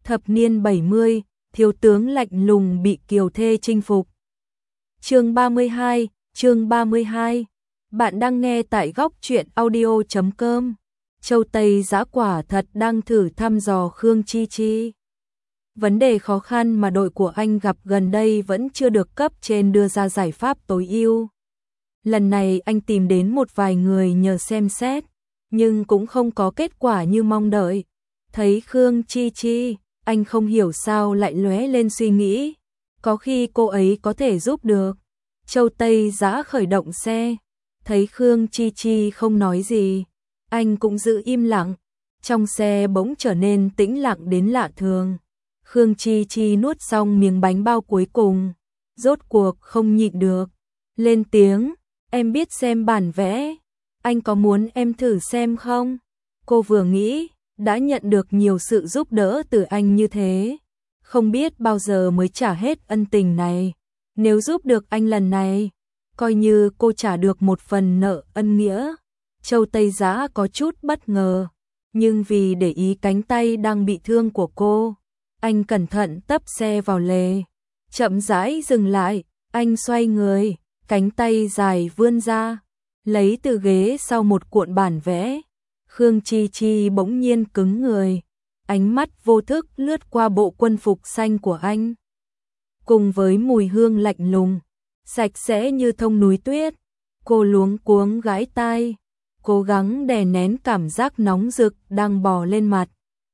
Thập niên 70, thiếu tướng lạnh lùng bị kiều thê chinh phục. Chương 32. Bạn đang nghe tại góc truyện audio.com. Châu Tây Dã quả thật đang thử thăm dò Khương Chi Chi. Vấn đề khó khăn mà đội của anh gặp gần đây vẫn chưa được cấp trên đưa ra giải pháp tối ưu. Lần này anh tìm đến một vài người nhờ xem xét, nhưng cũng không có kết quả như mong đợi. Thấy Khương Chi Chi, anh không hiểu sao lại lóe lên suy nghĩ, có khi cô ấy có thể giúp được. Châu Tây Dã khởi động xe, thấy Khương Chi Chi không nói gì, anh cũng giữ im lặng. Trong xe bỗng trở nên tĩnh lặng đến lạ thường. Khương Chi Chi nuốt xong miếng bánh bao cuối cùng, rốt cuộc không nhịn được, lên tiếng, em biết xem bản vẽ, anh có muốn em thử xem không? Cô vừa nghĩ, đã nhận được nhiều sự giúp đỡ từ anh như thế, không biết bao giờ mới trả hết ân tình này. Nếu giúp được anh lần này, coi như cô trả được một phần nợ ân nghĩa. Châu Tây Dã có chút bất ngờ, nhưng vì để ý cánh tay đang bị thương của cô, anh cẩn thận tấp xe vào lề, chậm rãi dừng lại, anh xoay người, cánh tay dài vươn ra, lấy từ ghế sau một cuộn bản vẽ. Khương Chi Chi bỗng nhiên cứng người, ánh mắt vô thức lướt qua bộ quân phục xanh của anh. Cùng với mùi hương lạnh lùng, sạch sẽ như thông núi tuyết, cô luống cuống gãi tai, cố gắng đè nén cảm giác nóng rực đang bò lên mặt.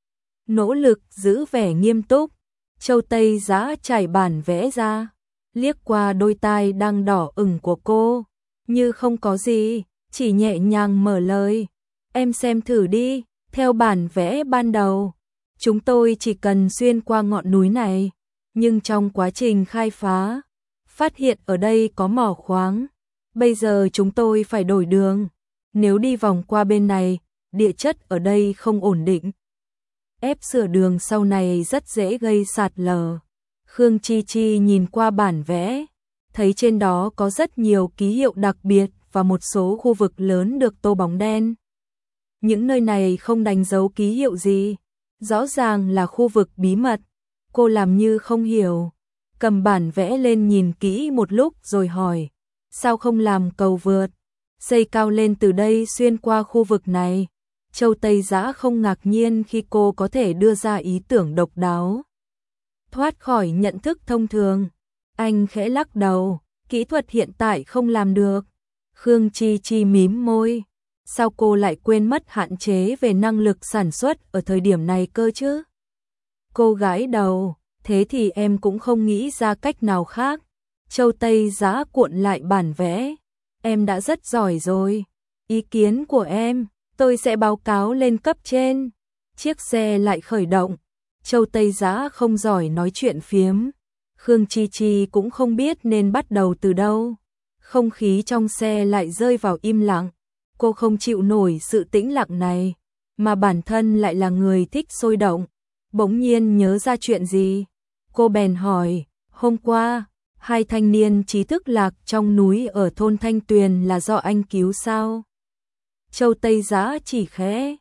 Nỗ lực giữ vẻ nghiêm túc, Châu Tây Dã trải bản vẽ ra, liếc qua đôi tai đang đỏ ửng của cô, như không có gì, chỉ nhẹ nhàng mở lời. Em xem thử đi, theo bản vẽ ban đầu, chúng tôi chỉ cần xuyên qua ngọn núi này, nhưng trong quá trình khai phá, phát hiện ở đây có mỏ khoáng. Bây giờ chúng tôi phải đổi đường, nếu đi vòng qua bên này, địa chất ở đây không ổn định. Ép sửa đường sau này rất dễ gây sạt lở. Khương Chi Chi nhìn qua bản vẽ, thấy trên đó có rất nhiều ký hiệu đặc biệt và một số khu vực lớn được tô bóng đen. Những nơi này không đánh dấu ký hiệu gì, rõ ràng là khu vực bí mật. Cô làm như không hiểu, cầm bản vẽ lên nhìn kỹ một lúc rồi hỏi, sao không làm cầu vượt, xây cao lên từ đây xuyên qua khu vực này? Châu Tây Dã không ngạc nhiên khi cô có thể đưa ra ý tưởng độc đáo, thoát khỏi nhận thức thông thường. Anh khẽ lắc đầu, kỹ thuật hiện tại không làm được. Khương Chi Chi mím môi, sao cô lại quên mất hạn chế về năng lực sản xuất ở thời điểm này cơ chứ? Cô gãi đầu, thế thì em cũng không nghĩ ra cách nào khác. Châu Tây Dã cuộn lại bản vẽ, em đã rất giỏi rồi. Ý kiến của em, tôi sẽ báo cáo lên cấp trên. Chiếc xe lại khởi động. Châu Tây Dã không giỏi nói chuyện phiếm. Khương Chi Chi cũng không biết nên bắt đầu từ đâu. Không khí trong xe lại rơi vào im lặng. Cô không chịu nổi sự tĩnh lặng này, mà bản thân lại là người thích sôi động. Bỗng nhiên nhớ ra chuyện gì, cô bèn hỏi, hôm qua, hai thanh niên trí thức lạc trong núi ở thôn Thanh Tuyền là do anh cứu sao? Châu Tây Dã chỉ khẽ,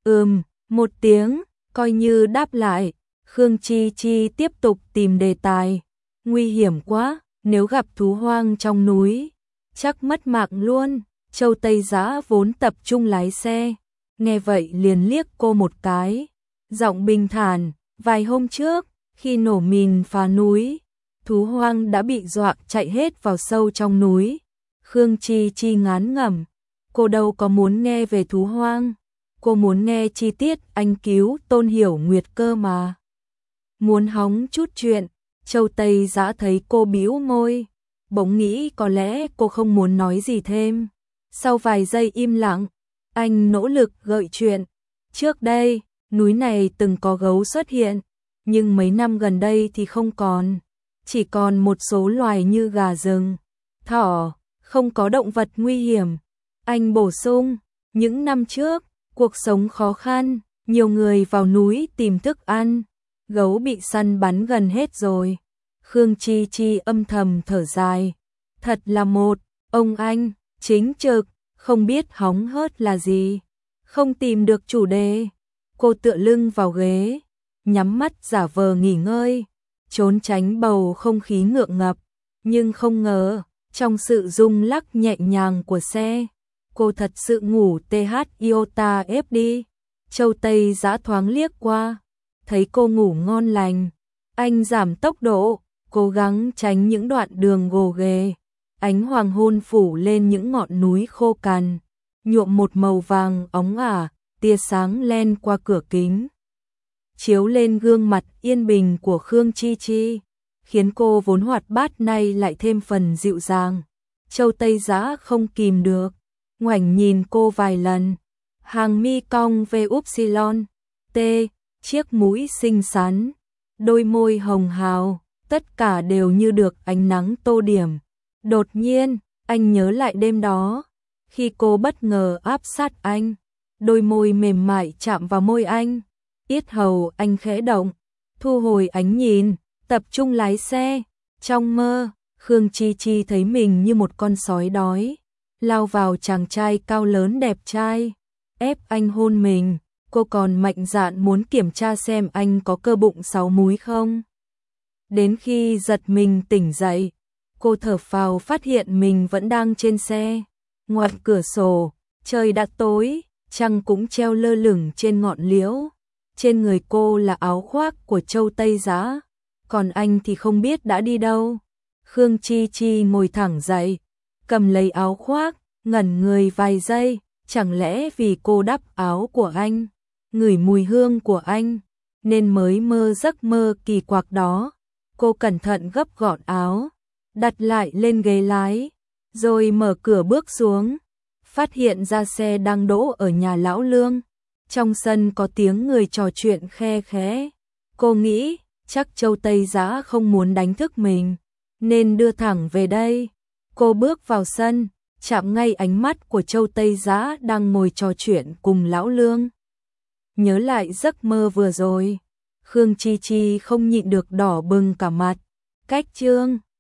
một tiếng, coi như đáp lại. Khương Chi Chi tiếp tục tìm đề tài, nguy hiểm quá, nếu gặp thú hoang trong núi, chắc mất mạng luôn. Châu Tây Dã vốn tập trung lái xe, nghe vậy liền liếc cô một cái, giọng bình thản, vài hôm trước, khi nổ mìn phá núi, thú hoang đã bị dọa chạy hết vào sâu trong núi. Khương Chi Chi ngán ngẩm, cô đâu có muốn nghe về thú hoang, cô muốn nghe chi tiết anh cứu Tôn Hiểu Nguyệt cơ mà. Muốn hóng chút chuyện. Châu Tây Dã thấy cô bĩu môi, bỗng nghĩ có lẽ cô không muốn nói gì thêm. Sau vài giây im lặng, anh nỗ lực gợi chuyện. Trước đây, núi này từng có gấu xuất hiện, nhưng mấy năm gần đây thì không còn. Chỉ còn một số loài như gà rừng, thỏ, không có động vật nguy hiểm. Anh bổ sung, những năm trước, cuộc sống khó khăn, nhiều người vào núi tìm thức ăn, gấu bị săn bắn gần hết rồi. Khương Chi Chi âm thầm thở dài, thật là một ông anh chính trực, không biết hóng hớt là gì, không tìm được chủ đề. Cô tựa lưng vào ghế, nhắm mắt giả vờ nghỉ ngơi, trốn tránh bầu không khí ngượng ngập, nhưng không ngờ, trong sự rung lắc nhẹ nhàng của xe, cô thật sự ngủ TH iota ép đi. Châu Tây Dã thoáng liếc qua, thấy cô ngủ ngon lành, anh giảm tốc độ, cố gắng tránh những đoạn đường gồ ghề. Ánh hoàng hôn phủ lên những ngọn núi khô cằn, nhuộm một màu vàng óng ả, tia sáng len qua cửa kính, chiếu lên gương mặt yên bình của Khương Chi Chi, khiến cô vốn hoạt bát nay lại thêm phần dịu dàng. Châu Tây Dã không kìm được, ngoảnh nhìn cô vài lần, hàng mi cong V upsilon, T, chiếc mũi xinh xắn, đôi môi hồng hào, tất cả đều như được ánh nắng tô điểm. Đột nhiên, anh nhớ lại đêm đó, khi cô bất ngờ áp sát anh, đôi môi mềm mại chạm vào môi anh, yết hầu anh khẽ động, thu hồi ánh nhìn, tập trung lái xe. Trong mơ, Khương Chi Chi thấy mình như một con sói đói, lao vào chàng trai cao lớn đẹp trai, ép anh hôn mình. Cô còn mạnh dạn muốn kiểm tra xem anh có cơ bụng 6 múi không. Đến khi giật mình tỉnh dậy, cô thở phào phát hiện mình vẫn đang trên xe. Ngoài cửa sổ, trời đã tối, trăng cũng treo lơ lửng trên ngọn liễu. Trên người cô là áo khoác của Châu Tây Dã, còn anh thì không biết đã đi đâu. Khương Chi Chi ngồi thẳng dậy, cầm lấy áo khoác, ngẩn người vài giây, chẳng lẽ vì cô đắp áo của anh, ngửi mùi hương của anh, nên mới mơ giấc mơ kỳ quặc đó. Cô cẩn thận gấp gọn áo, đặt lại lên ghế lái, rồi mở cửa bước xuống, phát hiện ra xe đang đỗ ở nhà lão Lương. Trong sân có tiếng người trò chuyện khe khẽ. Cô nghĩ, chắc Châu Tây Dã không muốn đánh thức mình, nên đưa thẳng về đây. Cô bước vào sân, chạm ngay ánh mắt của Châu Tây Dã đang ngồi trò chuyện cùng lão Lương. Nhớ lại giấc mơ vừa rồi, Khương Chi Chi không nhịn được đỏ bừng cả mặt. Cách chương